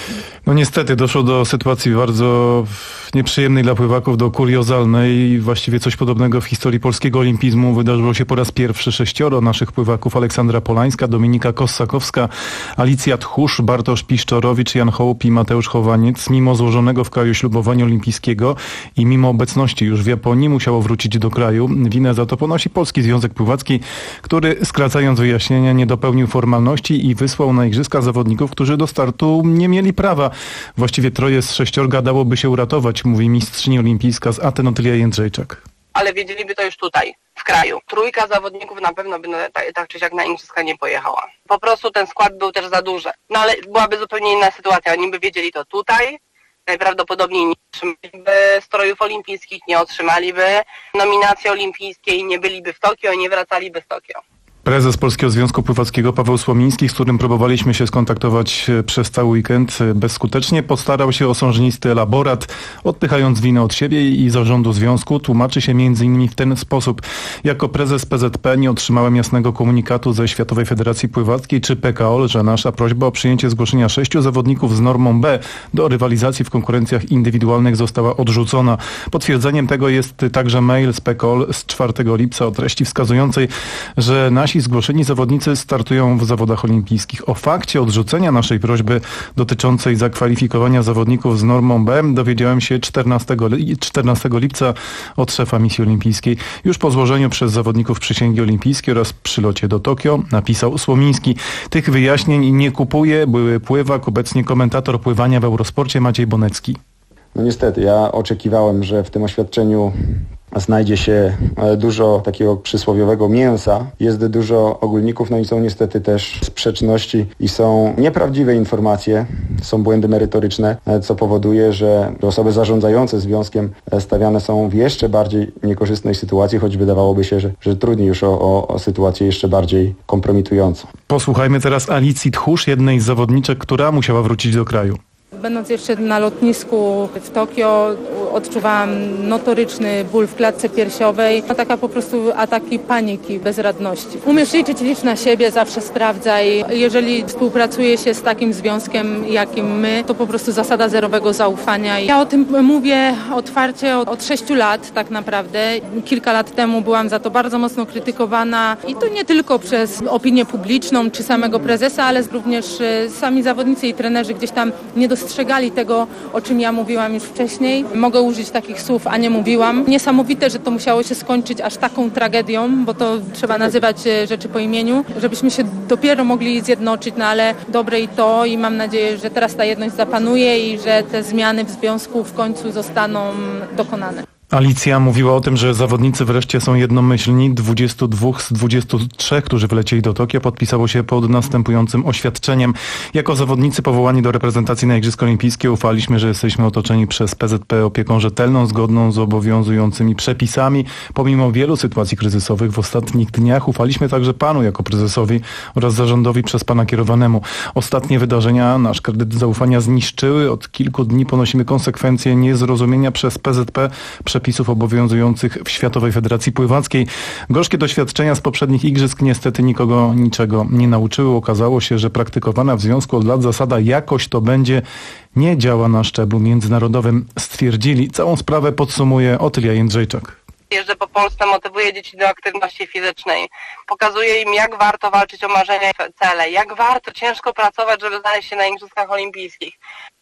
No niestety doszło do sytuacji bardzo nieprzyjemnej dla pływaków, do kuriozalnej. Właściwie coś podobnego w historii polskiego olimpizmu wydarzyło się po raz pierwszy. Sześcioro naszych pływaków: Aleksandra Polańska, Dominika Kossakowska, Alicja Tchórz, Bartosz Piszczorowicz, Jan Hołup i Mateusz Chowaniec, mimo złożonego w kraju ślubowania olimpijskiego i mimo obecności już w Japonii, musiało wrócić do kraju. Winę za to ponosi Polski Związek Pływacki, który, skracając wyjaśnienia, nie dopełnił formalności i wysłał na igrzyska zawodników, którzy do startu nie mieli prawa. Właściwie troje z sześciorga dałoby się uratować, mówi mistrzyni olimpijska z Aten Otylia Jędrzejczak. Ale wiedzieliby to już tutaj, w kraju. Trójka zawodników na pewno by na, tak, tak czy siak na igrzyska nie pojechała. Po prostu ten skład był też za duży. No ale byłaby zupełnie inna sytuacja. Oni by wiedzieli to tutaj, najprawdopodobniej nie otrzymaliby strojów olimpijskich, nie otrzymaliby nominacji olimpijskiej, nie byliby w Tokio i nie wracaliby z Tokio. Prezes Polskiego Związku Pływackiego Paweł Słomiński, z którym próbowaliśmy się skontaktować przez cały weekend bezskutecznie, postarał się o sążnisty elaborat, odpychając winę od siebie i zarządu związku. Tłumaczy się między innymi w ten sposób. Jako prezes P Z P nie otrzymałem jasnego komunikatu ze Światowej Federacji Pływackiej czy P K O L, że nasza prośba o przyjęcie zgłoszenia sześciu zawodników z normą B do rywalizacji w konkurencjach indywidualnych została odrzucona. Potwierdzeniem tego jest także mail z P K O L z czwartego lipca o treści wskazującej, że nasi Nasi zgłoszeni zawodnicy startują w zawodach olimpijskich. O fakcie odrzucenia naszej prośby dotyczącej zakwalifikowania zawodników z normą B dowiedziałem się czternastego lipca od szefa misji olimpijskiej. Już po złożeniu przez zawodników przysięgi olimpijskiej oraz przylocie do Tokio, napisał Słomiński. Tych wyjaśnień nie kupuje były pływak, obecnie komentator pływania w Eurosporcie Maciej Bonecki. No niestety, ja oczekiwałem, że w tym oświadczeniu znajdzie się dużo takiego przysłowiowego mięsa, jest dużo ogólników, no i są niestety też sprzeczności i są nieprawdziwe informacje, są błędy merytoryczne, co powoduje, że osoby zarządzające związkiem stawiane są w jeszcze bardziej niekorzystnej sytuacji, choć wydawałoby się, że, że trudniej już o, o, o sytuację jeszcze bardziej kompromitującą. Posłuchajmy teraz Alicji Tchórz, jednej z zawodniczek, która musiała wrócić do kraju. Będąc jeszcze na lotnisku w Tokio, odczuwałam notoryczny ból w klatce piersiowej. No, taka po prostu ataki paniki, bezradności. Umiesz liczyć, licz na siebie, zawsze sprawdzaj. Jeżeli współpracuje się z takim związkiem, jakim my, to po prostu zasada zerowego zaufania. Ja o tym mówię otwarcie od, od sześciu lat tak naprawdę. Kilka lat temu byłam za to bardzo mocno krytykowana i to nie tylko przez opinię publiczną czy samego prezesa, ale również sami zawodnicy i trenerzy gdzieś tam nie dostrzegali tego, o czym ja mówiłam już wcześniej. Mogę użyć takich słów, a nie mówiłam. Niesamowite, że to musiało się skończyć aż taką tragedią, bo to trzeba nazywać rzeczy po imieniu, żebyśmy się dopiero mogli zjednoczyć, no ale dobre i to i mam nadzieję, że teraz ta jedność zapanuje i że te zmiany w związku w końcu zostaną dokonane. Alicja mówiła o tym, że zawodnicy wreszcie są jednomyślni. dwudziestu dwóch z dwudziestu trzech, którzy wylecieli do Tokio, podpisało się pod następującym oświadczeniem. Jako zawodnicy powołani do reprezentacji na Igrzyska Olimpijskie ufaliśmy, że jesteśmy otoczeni przez P Z P opieką rzetelną, zgodną z obowiązującymi przepisami. Pomimo wielu sytuacji kryzysowych w ostatnich dniach ufaliśmy także panu jako prezesowi oraz zarządowi przez pana kierowanemu. Ostatnie wydarzenia nasz kredyt zaufania zniszczyły. Od kilku dni ponosimy konsekwencje niezrozumienia przez P Z P przepisów obowiązujących w Światowej Federacji Pływackiej. Gorzkie doświadczenia z poprzednich igrzysk niestety nikogo niczego nie nauczyły. Okazało się, że praktykowana w związku od lat zasada jakoś to będzie nie działa na szczeblu międzynarodowym, stwierdzili. Całą sprawę podsumuje Otylia Jędrzejczak. Jeżdżę po Polsce, motywuję dzieci do aktywności fizycznej. Pokazuję im, jak warto walczyć o marzenia i cele, jak warto ciężko pracować, żeby znaleźć się na Igrzyskach Olimpijskich.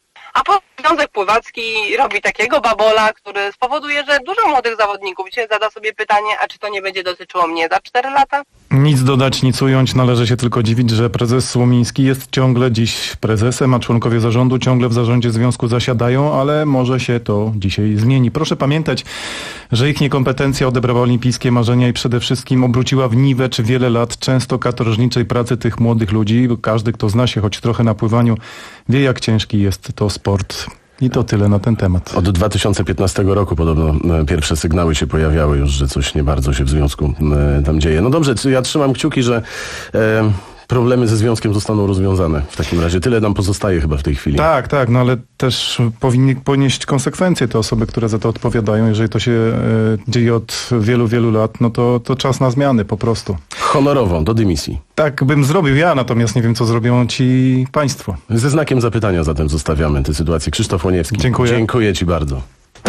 A potem Związek Pływacki robi takiego babola, który spowoduje, że dużo młodych zawodników dzisiaj zada sobie pytanie, a czy to nie będzie dotyczyło mnie za cztery lata? Nic dodać, nic ująć. Należy się tylko dziwić, że prezes Słomiński jest ciągle dziś prezesem, a członkowie zarządu ciągle w zarządzie związku zasiadają, ale może się to dzisiaj zmieni. Proszę pamiętać, że ich niekompetencja odebrała olimpijskie marzenia i przede wszystkim obróciła w niwecz wiele lat często katorżniczej pracy tych młodych ludzi, bo każdy, kto zna się choć trochę na pływaniu, wie, jak ciężki jest to sport. I to tyle na ten temat. Od dwa tysiące piętnastego roku podobno e, pierwsze sygnały się pojawiały już, że coś nie bardzo się w związku e, tam dzieje. No dobrze, ja trzymam kciuki, że e, problemy ze związkiem zostaną rozwiązane. W takim razie tyle nam pozostaje chyba w tej chwili. Tak, tak, no ale też powinny ponieść konsekwencje te osoby, które za to odpowiadają. Jeżeli to się e, dzieje od wielu, wielu lat, no to, to czas na zmiany po prostu. Honorową, do dymisji. Tak bym zrobił ja, natomiast nie wiem, co zrobią ci państwo. Ze znakiem zapytania zatem zostawiamy tę sytuację. Krzysztof Łoniewski. Dziękuję. Dziękuję ci bardzo.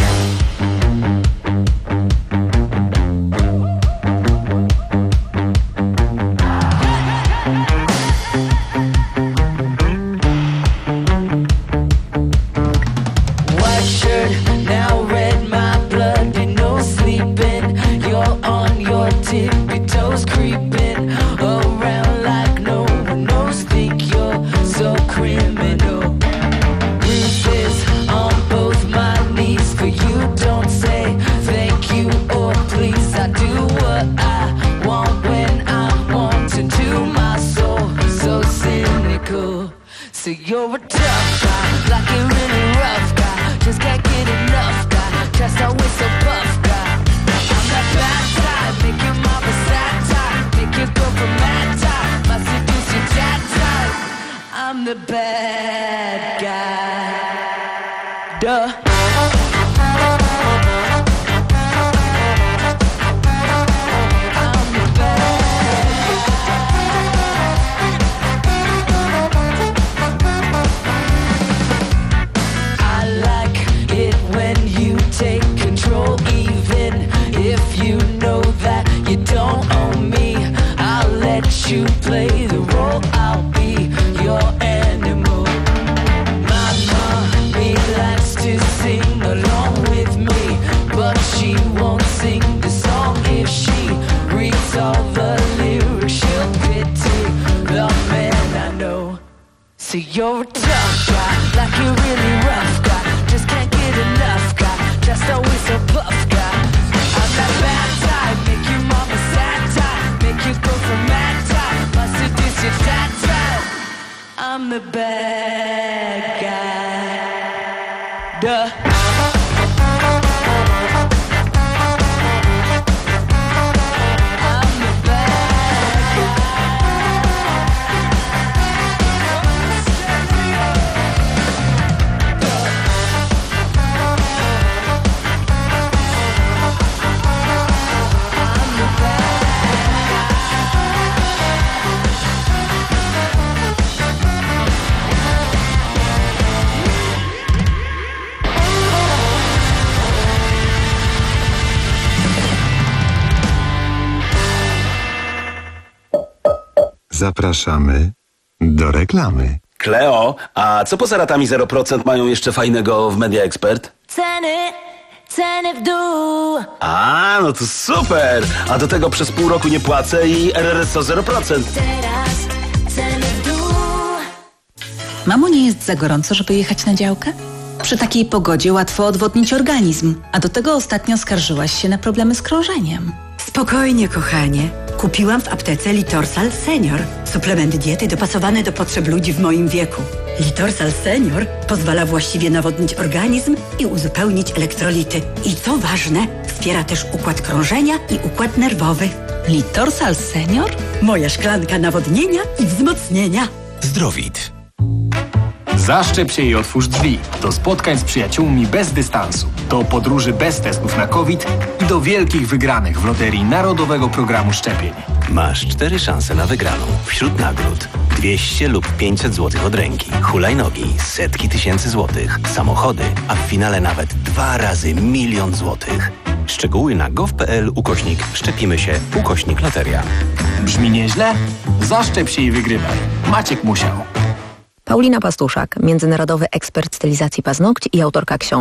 So you're a tough guy, like a really rough guy. Just can't get enough guy, just always so buff guy. I'm that bad type, make your mama sad type, make your girl from mad type, my seducer chat type. I'm the bad guy. Duh. You play the role, I'll be your animal. My mommy likes to sing along with me, but she won't sing the song if she reads all the lyrics. She'll pity the man I know. So you're a tough guy, like a really rough guy. Just can't get enough guy, just always so buff guy. I'm that bad type, make your mama sad type, make you go from mad type. That type. I'm the bad guy. Duh. Zapraszamy do reklamy. Kleo, a co poza ratami zero procent mają jeszcze fajnego w Media Expert? Ceny, ceny w dół. A, no to super! A do tego przez pół roku nie płacę i R R S O zero procent. Teraz ceny w dół. Mamo, nie jest za gorąco, żeby jechać na działkę? Przy takiej pogodzie łatwo odwodnić organizm, a do tego ostatnio skarżyłaś się na problemy z krążeniem. Spokojnie, kochanie. Kupiłam w aptece Litorsal Senior. Suplement diety dopasowany do potrzeb ludzi w moim wieku. Litorsal Senior pozwala właściwie nawodnić organizm i uzupełnić elektrolity. I co ważne, wspiera też układ krążenia i układ nerwowy. Litorsal Senior? Moja szklanka nawodnienia i wzmocnienia. Zdrowit. Zaszczep się i otwórz drzwi. Do spotkań z przyjaciółmi bez dystansu. Do podróży bez testów na COVID i do wielkich wygranych w loterii Narodowego Programu Szczepień. Masz cztery szanse na wygraną. Wśród nagród dwieście lub pięćset złotych od ręki, hulajnogi, setki tysięcy złotych, samochody, a w finale nawet dwa razy milion złotych. Szczegóły na gov.pl ukośnik szczepimy się ukośnik loteria. Brzmi nieźle? Zaszczep się i wygrywaj. Maciek Musiał. Paulina Pastuszak, międzynarodowy ekspert stylizacji paznokci i autorka książek.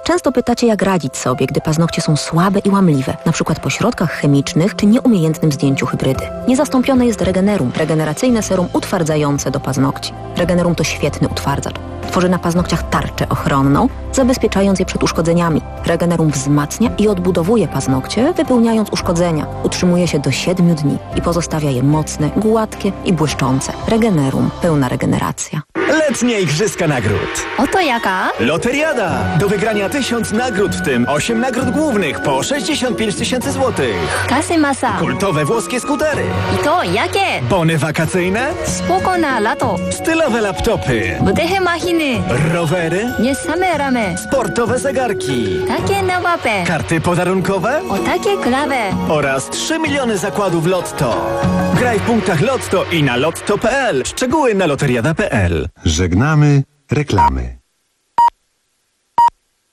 Często pytacie, jak radzić sobie, gdy paznokcie są słabe i łamliwe, na przykład po środkach chemicznych czy nieumiejętnym zdjęciu hybrydy. Niezastąpione jest Regenerum, regeneracyjne serum utwardzające do paznokci. Regenerum to świetny utwardzacz. Tworzy na paznokciach tarczę ochronną, zabezpieczając je przed uszkodzeniami. Regenerum wzmacnia i odbudowuje paznokcie, wypełniając uszkodzenia. Utrzymuje się do siedmiu dni i pozostawia je mocne, gładkie i błyszczące. Regenerum. Pełna regeneracja. Letnie Igrzyska Nagród. Oto jaka? Loteriada. Do wygrania tysiąc nagród, w tym osiem nagród głównych po sześćdziesiąt pięć tysięcy złotych. Kasy masa. Kultowe włoskie skutery. I to jakie? Bony wakacyjne. Spoko na lato. Stylowe laptopy. Wdechy machiny. Rowery. Nie same ramy. Sportowe zegarki. Takie nowape. Karty podarunkowe. O takie klawe. Oraz trzy miliony zakładów Lotto. Graj w punktach Lotto i na lotto kropka p l. Szczegóły na loteriada kropka p l. Żegnamy reklamy.